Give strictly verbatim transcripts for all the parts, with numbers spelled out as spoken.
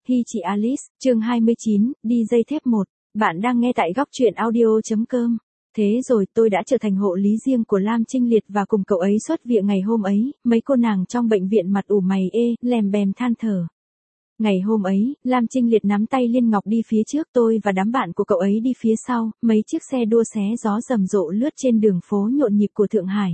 Hi chị Alice, chương hai mươi chín, đi dây thép một. Bạn đang nghe tại góc truyện audio.com. Thế rồi tôi đã trở thành hộ lý riêng của Lam Trinh Liệt và cùng cậu ấy xuất viện ngày hôm ấy, mấy cô nàng trong bệnh viện mặt ủ mày ê, lèm bèm than thở. Ngày hôm ấy, Lam Trinh Liệt nắm tay Liên Ngọc đi phía trước, tôi và đám bạn của cậu ấy đi phía sau, mấy chiếc xe đua xé gió rầm rộ lướt trên đường phố nhộn nhịp của Thượng Hải.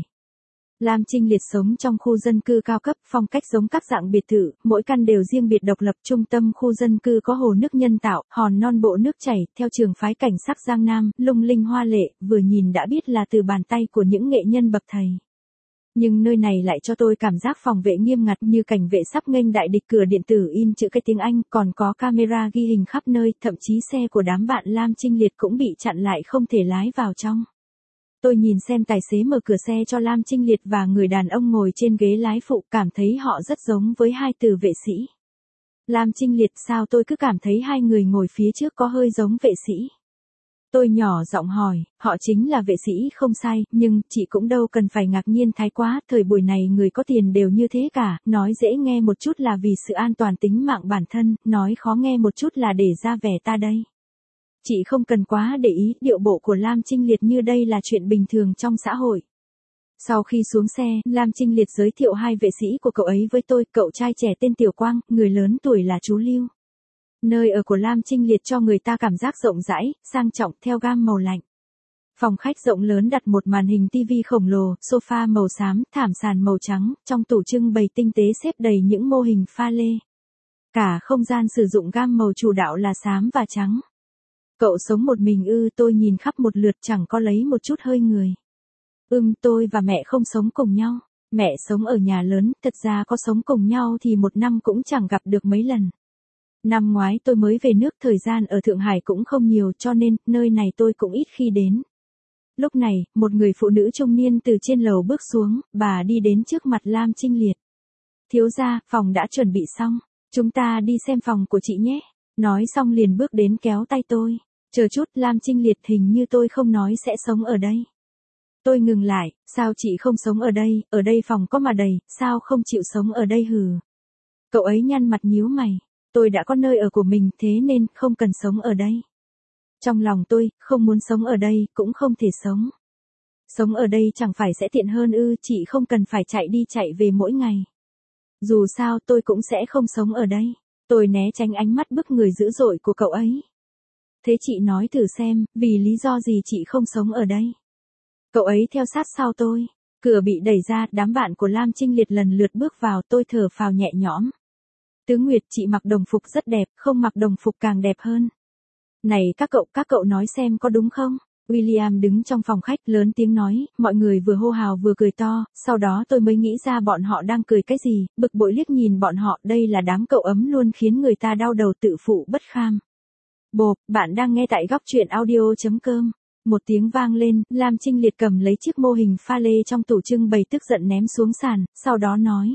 Lam Trinh Liệt sống trong khu dân cư cao cấp, phong cách giống các dạng biệt thự, mỗi căn đều riêng biệt độc lập. Trung tâm khu dân cư có hồ nước nhân tạo, hòn non bộ nước chảy, theo trường phái cảnh sắc Giang Nam, lung linh hoa lệ, vừa nhìn đã biết là từ bàn tay của những nghệ nhân bậc thầy. Nhưng nơi này lại cho tôi cảm giác phòng vệ nghiêm ngặt, như cảnh vệ sắp nghênh đại địch. Cửa điện tử in chữ cái tiếng Anh, còn có camera ghi hình khắp nơi, thậm chí xe của đám bạn Lam Trinh Liệt cũng bị chặn lại không thể lái vào trong. Tôi nhìn xem tài xế mở cửa xe cho Lam Trinh Liệt và người đàn ông ngồi trên ghế lái phụ, cảm thấy họ rất giống với hai từ vệ sĩ. Lam Trinh Liệt, sao tôi cứ cảm thấy hai người ngồi phía trước có hơi giống vệ sĩ. Tôi nhỏ giọng hỏi, họ chính là vệ sĩ không sai, nhưng chị cũng đâu cần phải ngạc nhiên thái quá, thời buổi này người có tiền đều như thế cả, nói dễ nghe một chút là vì sự an toàn tính mạng bản thân, nói khó nghe một chút là để ra vẻ ta đây. Chị không cần quá để ý, điệu bộ của Lam Trinh Liệt như đây là chuyện bình thường trong xã hội. Sau khi xuống xe, Lam Trinh Liệt giới thiệu hai vệ sĩ của cậu ấy với tôi, cậu trai trẻ tên Tiểu Quang, người lớn tuổi là chú Lưu. Nơi ở của Lam Trinh Liệt cho người ta cảm giác rộng rãi, sang trọng, theo gam màu lạnh. Phòng khách rộng lớn đặt một màn hình tivi khổng lồ, sofa màu xám, thảm sàn màu trắng, trong tủ trưng bày tinh tế xếp đầy những mô hình pha lê. Cả không gian sử dụng gam màu chủ đạo là xám và trắng. Cậu sống một mình ư? Tôi nhìn khắp một lượt chẳng có lấy một chút hơi người. Ừm, tôi và mẹ không sống cùng nhau. Mẹ sống ở nhà lớn, thật ra có sống cùng nhau thì một năm cũng chẳng gặp được mấy lần. Năm ngoái tôi mới về nước, thời gian ở Thượng Hải cũng không nhiều cho nên nơi này tôi cũng ít khi đến. Lúc này, một người phụ nữ trung niên từ trên lầu bước xuống, bà đi đến trước mặt Lam Trinh Liệt. Thiếu gia, phòng đã chuẩn bị xong, chúng ta đi xem phòng của chị nhé. Nói xong liền bước đến kéo tay tôi. Chờ chút, Lam Trinh Liệt, hình như tôi không nói sẽ sống ở đây. Tôi ngừng lại, sao chị không sống ở đây, ở đây phòng có mà đầy, sao không chịu sống ở đây hừ. Cậu ấy nhăn mặt nhíu mày, tôi đã có nơi ở của mình thế nên không cần sống ở đây. Trong lòng tôi, không muốn sống ở đây, cũng không thể sống. Sống ở đây chẳng phải sẽ tiện hơn ư? Chị không cần phải chạy đi chạy về mỗi ngày. Dù sao tôi cũng sẽ không sống ở đây. Tôi né tránh ánh mắt bức người dữ dội của cậu ấy. Thế chị nói thử xem, vì lý do gì chị không sống ở đây? Cậu ấy theo sát sau tôi. Cửa bị đẩy ra, đám bạn của Lam Trinh Liệt lần lượt bước vào, tôi thở phào nhẹ nhõm. Tứ Nguyệt, chị mặc đồng phục rất đẹp, không mặc đồng phục càng đẹp hơn. Này các cậu, các cậu nói xem có đúng không? William đứng trong phòng khách lớn tiếng nói, mọi người vừa hô hào vừa cười to, sau đó tôi mới nghĩ ra bọn họ đang cười cái gì, bực bội liếc nhìn bọn họ, đây là đám cậu ấm luôn khiến người ta đau đầu tự phụ bất kham. Bộp, bạn đang nghe tại góc truyện audio.com. Một tiếng vang lên, Lam Trinh Liệt cầm lấy chiếc mô hình pha lê trong tủ trưng bày tức giận ném xuống sàn, sau đó nói.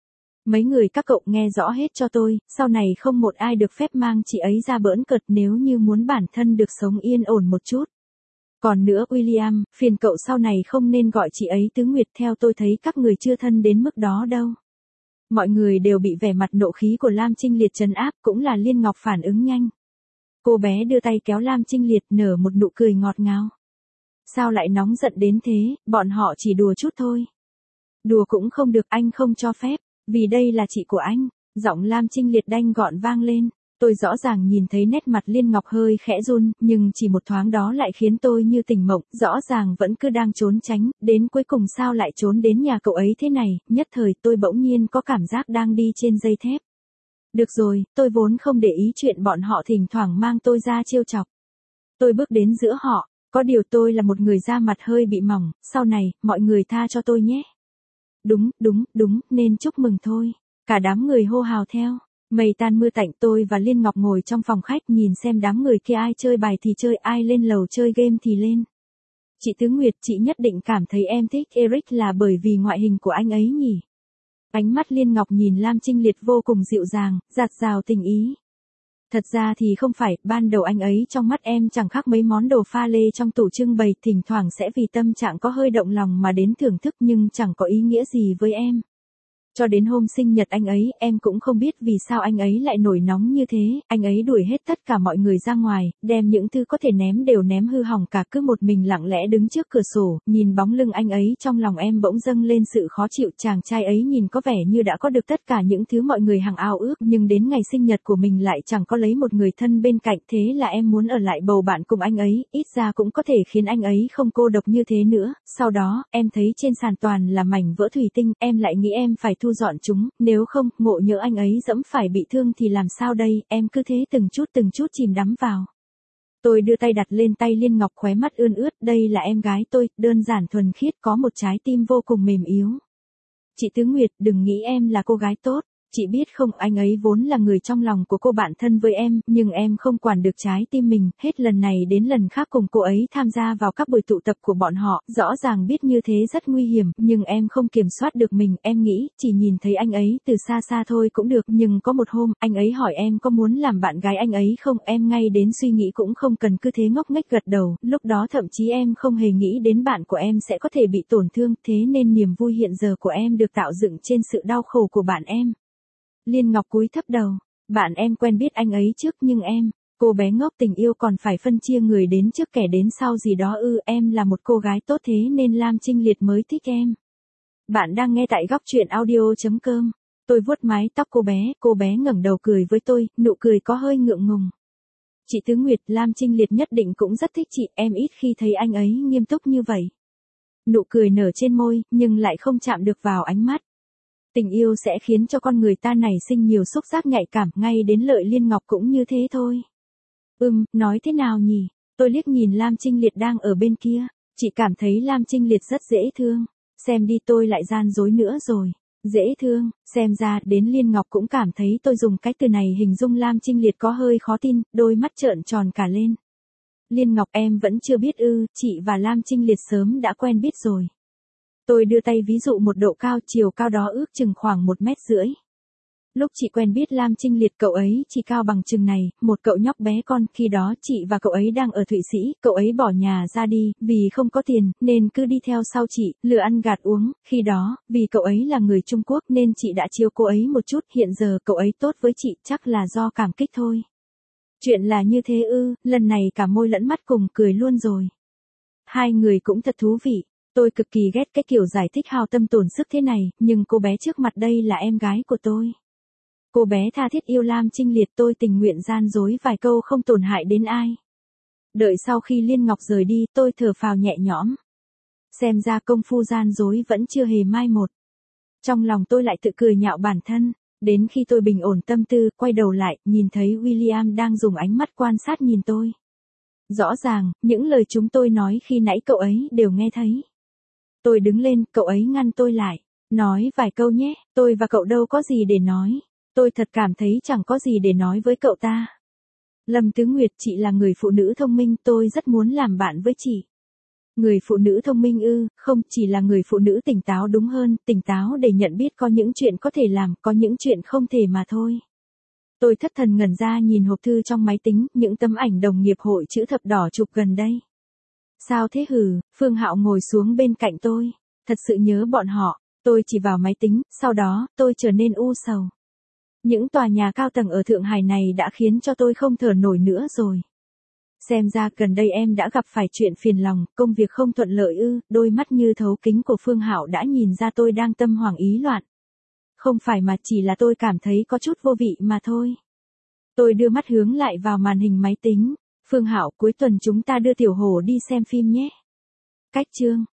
Mấy người các cậu nghe rõ hết cho tôi, sau này không một ai được phép mang chị ấy ra bỡn cợt nếu như muốn bản thân được sống yên ổn một chút. Còn nữa William, phiền cậu sau này không nên gọi chị ấy Tứ Nguyệt, theo tôi thấy các người chưa thân đến mức đó đâu. Mọi người đều bị vẻ mặt nộ khí của Lam Trinh Liệt trấn áp, cũng là Liên Ngọc phản ứng nhanh. Cô bé đưa tay kéo Lam Trinh Liệt, nở một nụ cười ngọt ngào. Sao lại nóng giận đến thế, bọn họ chỉ đùa chút thôi. Đùa cũng không được, anh không cho phép, vì đây là chị của anh. Giọng Lam Trinh Liệt đanh gọn vang lên. Tôi rõ ràng nhìn thấy nét mặt Liên Ngọc hơi khẽ run, nhưng chỉ một thoáng đó lại khiến tôi như tỉnh mộng, rõ ràng vẫn cứ đang trốn tránh, đến cuối cùng sao lại trốn đến nhà cậu ấy thế này, nhất thời tôi bỗng nhiên có cảm giác đang đi trên dây thép. Được rồi, tôi vốn không để ý chuyện bọn họ thỉnh thoảng mang tôi ra trêu chọc. Tôi bước đến giữa họ, có điều tôi là một người da mặt hơi bị mỏng, sau này, mọi người tha cho tôi nhé. Đúng, đúng, đúng, nên chúc mừng thôi. Cả đám người hô hào theo. Mây tan mưa tạnh, tôi và Liên Ngọc ngồi trong phòng khách nhìn xem đám người kia ai chơi bài thì chơi, ai lên lầu chơi game thì lên. Chị Tứ Nguyệt, chị nhất định cảm thấy em thích Eric là bởi vì ngoại hình của anh ấy nhỉ? Ánh mắt Liên Ngọc nhìn Lam Trinh Liệt vô cùng dịu dàng, dạt dào tình ý. Thật ra thì không phải, ban đầu anh ấy trong mắt em chẳng khác mấy món đồ pha lê trong tủ trưng bày, thỉnh thoảng sẽ vì tâm trạng có hơi động lòng mà đến thưởng thức nhưng chẳng có ý nghĩa gì với em. Cho đến hôm sinh nhật anh ấy, em cũng không biết vì sao anh ấy lại nổi nóng như thế, anh ấy đuổi hết tất cả mọi người ra ngoài, đem những thứ có thể ném đều ném hư hỏng cả, cứ một mình lặng lẽ đứng trước cửa sổ, nhìn bóng lưng anh ấy trong lòng em bỗng dâng lên sự khó chịu, chàng trai ấy nhìn có vẻ như đã có được tất cả những thứ mọi người hằng ao ước, nhưng đến ngày sinh nhật của mình lại chẳng có lấy một người thân bên cạnh, thế là em muốn ở lại bầu bạn cùng anh ấy, ít ra cũng có thể khiến anh ấy không cô độc như thế nữa. Sau đó, em thấy trên sàn toàn là mảnh vỡ thủy tinh, em lại nghĩ em phải thu dọn chúng, nếu không, ngộ nhỡ anh ấy dẫm phải bị thương thì làm sao đây, em cứ thế từng chút từng chút chìm đắm vào. Tôi đưa tay đặt lên tay Liên Ngọc, khóe mắt ươn ướt, đây là em gái tôi, đơn giản thuần khiết, có một trái tim vô cùng mềm yếu. Chị Tứ Nguyệt, đừng nghĩ em là cô gái tốt. Chị biết không, anh ấy vốn là người trong lòng của cô bạn thân với em, nhưng em không quản được trái tim mình, hết lần này đến lần khác cùng cô ấy tham gia vào các buổi tụ tập của bọn họ, rõ ràng biết như thế rất nguy hiểm, nhưng em không kiểm soát được mình, em nghĩ, chỉ nhìn thấy anh ấy từ xa xa thôi cũng được, nhưng có một hôm, anh ấy hỏi em có muốn làm bạn gái anh ấy không, em ngay đến suy nghĩ cũng không cần, cứ thế ngốc nghếch gật đầu, lúc đó thậm chí em không hề nghĩ đến bạn của em sẽ có thể bị tổn thương, thế nên niềm vui hiện giờ của em được tạo dựng trên sự đau khổ của bạn em. Liên Ngọc cúi thấp đầu, bạn em quen biết anh ấy trước nhưng em, cô bé ngốc, tình yêu còn phải phân chia người đến trước kẻ đến sau gì đó ư, em là một cô gái tốt thế nên Lam Trinh Liệt mới thích em. Bạn đang nghe tại góc truyện audio chấm com. Tôi vuốt mái tóc cô bé, cô bé ngẩng đầu cười với tôi, nụ cười có hơi ngượng ngùng. Chị Tứ Nguyệt, Lam Trinh Liệt nhất định cũng rất thích chị, em ít khi thấy anh ấy nghiêm túc như vậy. Nụ cười nở trên môi, nhưng lại không chạm được vào ánh mắt. Tình yêu sẽ khiến cho con người ta nảy sinh nhiều xúc giác nhạy cảm, ngay đến Lợi Liên Ngọc cũng như thế thôi. Ừm, nói thế nào nhỉ? Tôi liếc nhìn Lam Trinh Liệt đang ở bên kia, chị cảm thấy Lam Trinh Liệt rất dễ thương. Xem đi, tôi lại gian dối nữa rồi. Dễ thương, xem ra đến Liên Ngọc cũng cảm thấy tôi dùng cái từ này hình dung Lam Trinh Liệt có hơi khó tin, đôi mắt trợn tròn cả lên. Liên Ngọc, em vẫn chưa biết ư, chị và Lam Trinh Liệt sớm đã quen biết rồi. Tôi đưa tay ví dụ một độ cao, chiều cao đó ước chừng khoảng một mét rưỡi. Lúc chị quen biết Lam Trinh Liệt cậu ấy chỉ cao bằng chừng này, một cậu nhóc bé con, khi đó chị và cậu ấy đang ở Thụy Sĩ, cậu ấy bỏ nhà ra đi, vì không có tiền, nên cứ đi theo sau chị, lừa ăn gạt uống, khi đó, vì cậu ấy là người Trung Quốc nên chị đã chiều cô ấy một chút, hiện giờ cậu ấy tốt với chị, chắc là do cảm kích thôi. Chuyện là như thế ư, lần này cả môi lẫn mắt cùng cười luôn rồi. Hai người cũng thật thú vị. Tôi cực kỳ ghét cái kiểu giải thích hao tâm tổn sức thế này, nhưng cô bé trước mặt đây là em gái của tôi. Cô bé tha thiết yêu Lam Trinh Liệt, tôi tình nguyện gian dối vài câu không tổn hại đến ai. Đợi sau khi Liên Ngọc rời đi, tôi thở phào nhẹ nhõm. Xem ra công phu gian dối vẫn chưa hề mai một. Trong lòng tôi lại tự cười nhạo bản thân, đến khi tôi bình ổn tâm tư, quay đầu lại, nhìn thấy William đang dùng ánh mắt quan sát nhìn tôi. Rõ ràng, những lời chúng tôi nói khi nãy cậu ấy đều nghe thấy. Tôi đứng lên, cậu ấy ngăn tôi lại. Nói vài câu nhé, tôi và cậu đâu có gì để nói. Tôi thật cảm thấy chẳng có gì để nói với cậu ta. Lâm Tứ Nguyệt, chị là người phụ nữ thông minh, tôi rất muốn làm bạn với chị. Người phụ nữ thông minh ư, không, chỉ là người phụ nữ tỉnh táo đúng hơn, tỉnh táo để nhận biết có những chuyện có thể làm, có những chuyện không thể mà thôi. Tôi thất thần ngẩn ra nhìn hộp thư trong máy tính, những tấm ảnh đồng nghiệp hội chữ thập đỏ chụp gần đây. Sao thế hử, Phương Hạo ngồi xuống bên cạnh tôi. Thật sự nhớ bọn họ, tôi chỉ vào máy tính, sau đó, tôi trở nên u sầu. Những tòa nhà cao tầng ở Thượng Hải này đã khiến cho tôi không thở nổi nữa rồi. Xem ra gần đây em đã gặp phải chuyện phiền lòng, công việc không thuận lợi ư, đôi mắt như thấu kính của Phương Hạo đã nhìn ra tôi đang tâm hoảng ý loạn. Không phải mà chỉ là tôi cảm thấy có chút vô vị mà thôi. Tôi đưa mắt hướng lại vào màn hình máy tính. Phương Hạo, cuối tuần chúng ta đưa Tiểu Hổ đi xem phim nhé. Cách chương.